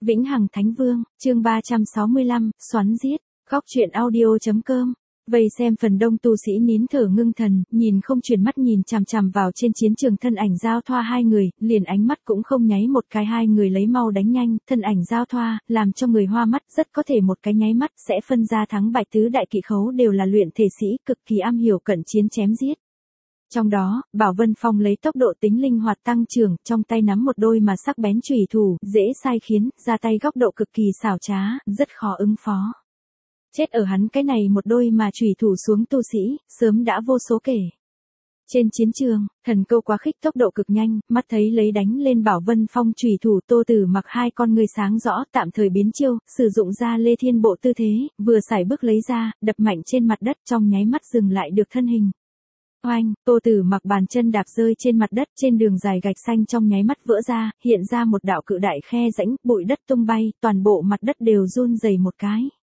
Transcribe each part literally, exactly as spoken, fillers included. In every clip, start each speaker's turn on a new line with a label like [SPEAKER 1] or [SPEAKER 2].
[SPEAKER 1] Vĩnh Hằng Thánh Vương, chương ba trăm sáu mươi lăm, xoắn giết, góc truyện audio.com. Vây xem phần đông tu sĩ nín thở ngưng thần, nhìn không chuyển mắt nhìn chằm chằm vào trên chiến trường thân ảnh giao thoa hai người, liền ánh mắt cũng không nháy một cái, hai người lấy mau đánh nhanh, thân ảnh giao thoa, làm cho người hoa mắt, rất có thể một cái nháy mắt sẽ phân ra thắng bại. Tứ đại kỵ khấu đều là luyện thể sĩ, cực kỳ am hiểu cận chiến chém giết. Trong đó, Bảo Vân Phong lấy tốc độ tính linh hoạt tăng trưởng, trong tay nắm một đôi mà sắc bén chùy thủ, dễ sai khiến, ra tay góc độ cực kỳ xảo trá, rất khó ứng phó. Chết ở hắn cái này một đôi mà chùy thủ xuống tu sĩ, sớm đã vô số kể. Trên chiến trường, thần câu quá khích tốc độ cực nhanh, mắt thấy lấy đánh lên Bảo Vân Phong chùy thủ, Tô Tử Mặc hai con người sáng rõ, tạm thời biến chiêu, sử dụng ra Lê Thiên Bộ tư thế, vừa sải bước lấy ra, đập mạnh trên mặt đất, trong nháy mắt dừng lại được thân hình. Oanh, Tô Tử Mặc bàn chân đạp rơi trên mặt đất, trên đường dài gạch xanh trong nháy mắt vỡ ra, hiện ra một đạo cự đại khe rãnh, bụi đất tung bay, toàn bộ mặt đất đều run rẩy một cái.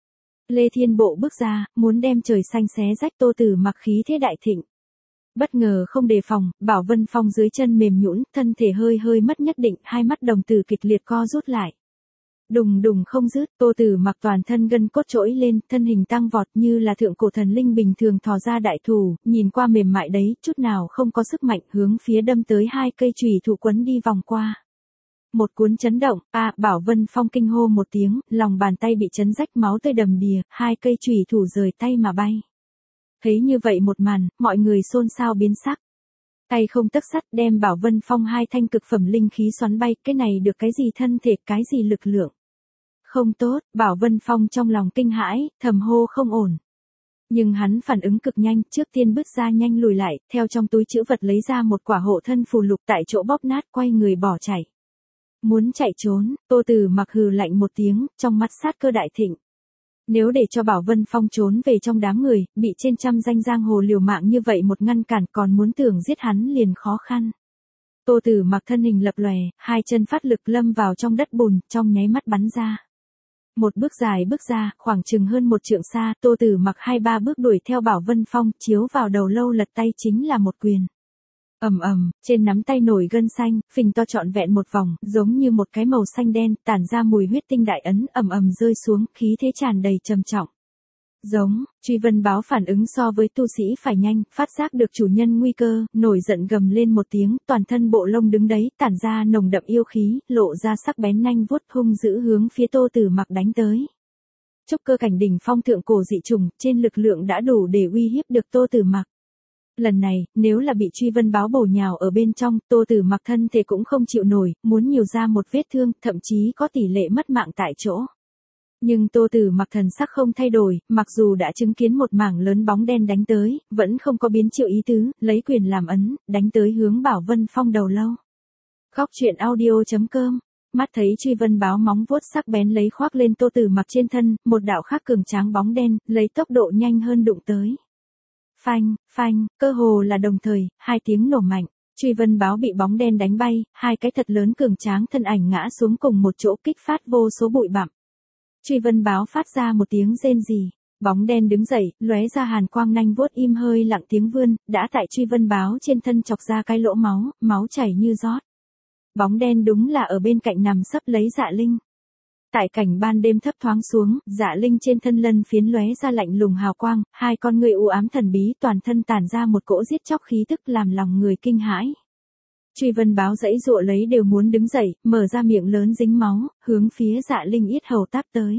[SPEAKER 1] Lê Thiên Bộ bước ra, muốn đem trời xanh xé rách. Tô Tử Mặc khí thế đại thịnh. Bất ngờ không đề phòng, Bảo Vân Phong dưới chân mềm nhũn, thân thể hơi hơi mất nhất định, hai mắt đồng tử kịch liệt co rút lại. Đùng đùng không dứt, Tô Tử Mặc toàn thân gân cốt trỗi lên, thân hình tăng vọt như là thượng cổ thần linh bình thường thò ra đại thủ, nhìn qua mềm mại đấy, chút nào không có sức mạnh, hướng phía đâm tới hai cây chùy thủ quấn đi vòng qua. Một cuốn chấn động, a à, Bảo Vân Phong kinh hô một tiếng, lòng bàn tay bị chấn rách, máu tươi đầm đìa, hai cây chùy thủ rời tay mà bay. Thấy như vậy một màn, mọi người xôn xao biến sắc. Tay không tấc sắt đem Bảo Vân Phong hai thanh cực phẩm linh khí xoắn bay, cái này được cái gì thân thể, cái gì lực lượng. Không tốt, Bảo Vân Phong trong lòng kinh hãi, thầm hô không ổn. Nhưng hắn phản ứng cực nhanh, trước tiên bước ra nhanh lùi lại, theo trong túi trữ vật lấy ra một quả hộ thân phù lục, tại chỗ bóp nát, quay người bỏ chạy. Muốn chạy trốn, Tô Tử Mặc hừ lạnh một tiếng, trong mắt sát cơ đại thịnh. Nếu để cho Bảo Vân Phong trốn về trong đám người, bị trên trăm danh giang hồ liều mạng như vậy một ngăn cản, còn muốn tưởng giết hắn liền khó khăn. Tô Tử Mặc thân hình lập lòe, hai chân phát lực lâm vào trong đất bùn, trong nháy mắt bắn ra. Một bước dài bước ra, khoảng chừng hơn một trượng xa, Tô Tử Mặc hai ba bước đuổi theo Bảo Vân Phong, chiếu vào đầu lâu lật tay chính là một quyền. Ầm ầm, trên nắm tay nổi gân xanh, phình to trọn vẹn một vòng, giống như một cái màu xanh đen, tản ra mùi huyết tinh đại ấn, ầm ầm rơi xuống, khí thế tràn đầy trầm trọng. Giống, Truy Vân Báo phản ứng so với tu sĩ phải nhanh, phát giác được chủ nhân nguy cơ, nổi giận gầm lên một tiếng, toàn thân bộ lông đứng đấy, tản ra nồng đậm yêu khí, lộ ra sắc bén nanh vuốt hung dữ hướng phía Tô Tử Mặc đánh tới. Trúc cơ cảnh đỉnh phong thượng cổ dị trùng, trên lực lượng đã đủ để uy hiếp được Tô Tử Mặc. Lần này, nếu là bị Truy Vân Báo bổ nhào ở bên trong, Tô Tử Mặc thân thể cũng không chịu nổi, muốn nhiều ra một vết thương, thậm chí có tỷ lệ mất mạng tại chỗ. Nhưng Tô Tử Mặc thần sắc không thay đổi, mặc dù đã chứng kiến một mảng lớn bóng đen đánh tới, vẫn không có biến triệu ý tứ, lấy quyền làm ấn, đánh tới hướng Bảo Vân Phong đầu lâu. Góc truyện audio.com. Mắt thấy Truy Vân Báo móng vuốt sắc bén lấy khoác lên Tô Tử Mặc trên thân, một đạo khác cường tráng bóng đen, lấy tốc độ nhanh hơn đụng tới. Phanh, phanh, cơ hồ là đồng thời, hai tiếng nổ mạnh. Truy Vân Báo bị bóng đen đánh bay, hai cái thật lớn cường tráng thân ảnh ngã xuống cùng một chỗ, kích phát vô số bụi bặm. Truy Vân Báo phát ra một tiếng rên rỉ, bóng đen đứng dậy, lóe ra hàn quang nanh vuốt im hơi lặng tiếng vươn, đã tại Truy Vân Báo trên thân chọc ra cái lỗ máu, máu chảy như rót. Bóng đen đúng là ở bên cạnh nằm sấp lấy Dạ Linh. Tại cảnh ban đêm thấp thoáng xuống, Dạ Linh trên thân lân phiến lóe ra lạnh lùng hào quang, hai con người u ám thần bí, toàn thân tản ra một cỗ giết chóc khí tức làm lòng người kinh hãi. Truy Vân Báo dãy dụa lấy đều muốn đứng dậy, mở ra miệng lớn dính máu, hướng phía Dạ Linh yết hầu táp tới.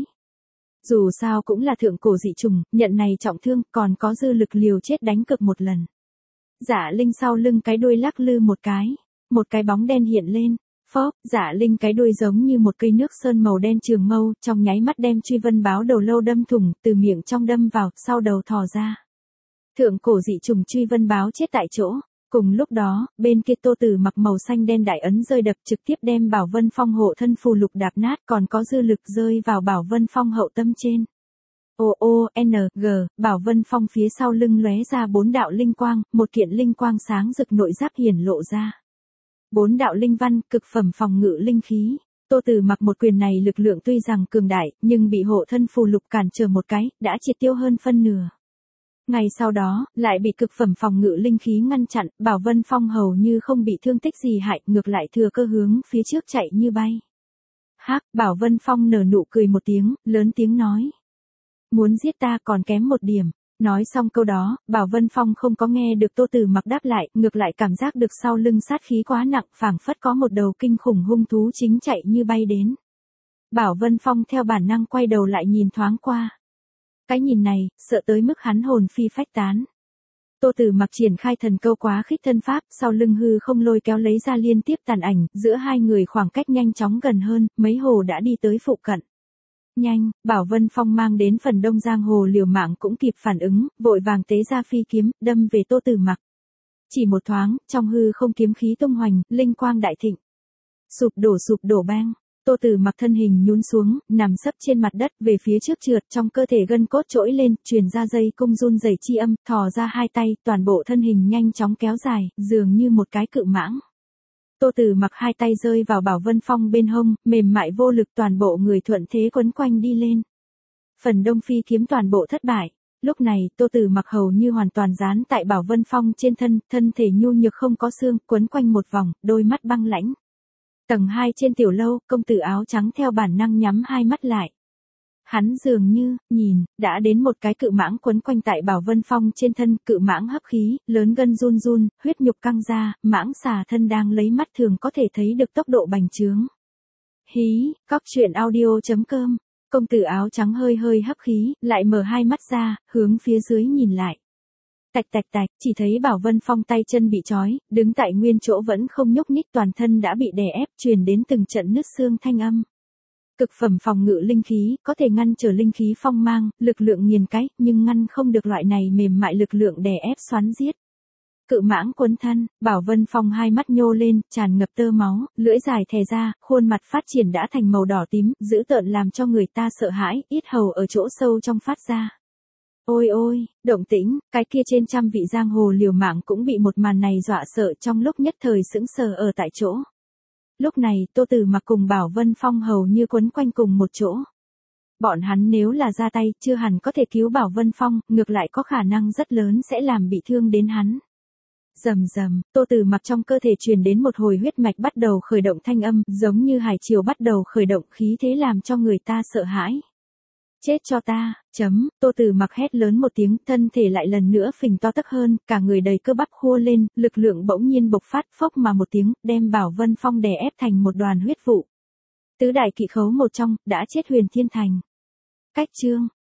[SPEAKER 1] Dù sao cũng là thượng cổ dị trùng, nhận này trọng thương, còn có dư lực liều chết đánh cực một lần. Dạ Linh sau lưng cái đuôi lắc lư một cái, một cái bóng đen hiện lên. Phốc, Dạ Linh cái đuôi giống như một cây nước sơn màu đen trường mâu, trong nháy mắt đem Truy Vân Báo đầu lâu đâm thủng, từ miệng trong đâm vào, sau đầu thò ra. Thượng cổ dị trùng Truy Vân Báo chết tại chỗ. Cùng lúc đó, bên kia Tô Tử Mặc màu xanh đen đại ấn rơi đập trực tiếp đem Bảo Vân Phong hộ thân phù lục đạp nát, còn có dư lực rơi vào Bảo Vân Phong hậu tâm trên. O O N G, Bảo Vân Phong phía sau lưng lóe ra bốn đạo linh quang, một kiện linh quang sáng rực nội giáp hiển lộ ra. Bốn đạo linh văn, cực phẩm phòng ngự linh khí. Tô Tử Mặc một quyền này lực lượng tuy rằng cường đại, nhưng bị hộ thân phù lục cản trở một cái, đã triệt tiêu hơn phân nửa. Ngày sau đó, lại bị cực phẩm phòng ngự linh khí ngăn chặn, Bảo Vân Phong hầu như không bị thương tích gì hại, ngược lại thừa cơ hướng phía trước chạy như bay. Hắc, Bảo Vân Phong nở nụ cười một tiếng, lớn tiếng nói. Muốn giết ta còn kém một điểm. Nói xong câu đó, Bảo Vân Phong không có nghe được Tô Tử Mặc đáp lại, ngược lại cảm giác được sau lưng sát khí quá nặng, phảng phất có một đầu kinh khủng hung thú chính chạy như bay đến. Bảo Vân Phong theo bản năng quay đầu lại nhìn thoáng qua. Cái nhìn này, sợ tới mức hắn hồn phi phách tán. Tô Tử Mặc triển khai thần câu quá khích thân pháp, sau lưng hư không lôi kéo lấy ra liên tiếp tàn ảnh, giữa hai người khoảng cách nhanh chóng gần hơn, mấy hồ đã đi tới phụ cận. Nhanh, Bảo Vân Phong mang đến phần đông giang hồ liều mạng cũng kịp phản ứng, vội vàng tế ra phi kiếm, đâm về Tô Tử Mặc. Chỉ một thoáng, trong hư không kiếm khí tung hoành, linh quang đại thịnh. Sụp đổ sụp đổ bang. Tô Tử Mặc thân hình nhún xuống, nằm sấp trên mặt đất về phía trước trượt, trong cơ thể gân cốt trỗi lên, truyền ra dây cung run rẩy chi âm, thò ra hai tay, toàn bộ thân hình nhanh chóng kéo dài, dường như một cái cự mãng. Tô Tử Mặc hai tay rơi vào Bảo Vân Phong bên hông, mềm mại vô lực, toàn bộ người thuận thế quấn quanh đi lên. Phần đông phi kiếm toàn bộ thất bại. Lúc này, Tô Tử Mặc hầu như hoàn toàn dán tại Bảo Vân Phong trên thân, thân thể nhu nhược không có xương, quấn quanh một vòng, đôi mắt băng lãnh. Tầng hai trên tiểu lâu, công tử áo trắng theo bản năng nhắm hai mắt lại. Hắn dường như, nhìn, đã đến một cái cự mãng quấn quanh tại Bảo Vân Phong trên thân, cự mãng hấp khí, lớn gân run run, huyết nhục căng ra, mãng xà thân đang lấy mắt thường có thể thấy được tốc độ bành trướng. Hí, cóc truyện audio chấm com, công tử áo trắng hơi hơi hấp khí, lại mở hai mắt ra, hướng phía dưới nhìn lại. Tạch tạch tạch, chỉ thấy Bảo Vân Phong tay chân bị trói, đứng tại nguyên chỗ vẫn không nhúc nhích, toàn thân đã bị đè ép, truyền đến từng trận nứt xương thanh âm. Cực phẩm phòng ngự linh khí, có thể ngăn trở linh khí phong mang, lực lượng nghiền cái, nhưng ngăn không được loại này mềm mại lực lượng đè ép xoắn giết. Cự mãng quấn thân, Bảo Vân Phong hai mắt nhô lên, tràn ngập tơ máu, lưỡi dài thè ra, khuôn mặt phát triển đã thành màu đỏ tím, dữ tợn làm cho người ta sợ hãi, yết hầu ở chỗ sâu trong phát ra. Ôi ôi, động tĩnh, cái kia trên trăm vị giang hồ liều mạng cũng bị một màn này dọa sợ, trong lúc nhất thời sững sờ ở tại chỗ. Lúc này, Tô Tử Mặc cùng Bảo Vân Phong hầu như quấn quanh cùng một chỗ. Bọn hắn nếu là ra tay, chưa hẳn có thể cứu Bảo Vân Phong, ngược lại có khả năng rất lớn sẽ làm bị thương đến hắn. Rầm rầm, Tô Tử Mặc trong cơ thể truyền đến một hồi huyết mạch bắt đầu khởi động thanh âm, giống như hải triều bắt đầu khởi động, khí thế làm cho người ta sợ hãi. Chết cho ta, chấm, Tô Tử Mặc hét lớn một tiếng, thân thể lại lần nữa phình to tấc hơn, cả người đầy cơ bắp khua lên, lực lượng bỗng nhiên bộc phát, phốc mà một tiếng, đem Bảo Vân Phong đè ép thành một đoàn huyết vụ. Tứ đại kỵ khấu một trong, đã chết Huyền Thiên Thành. Cách chương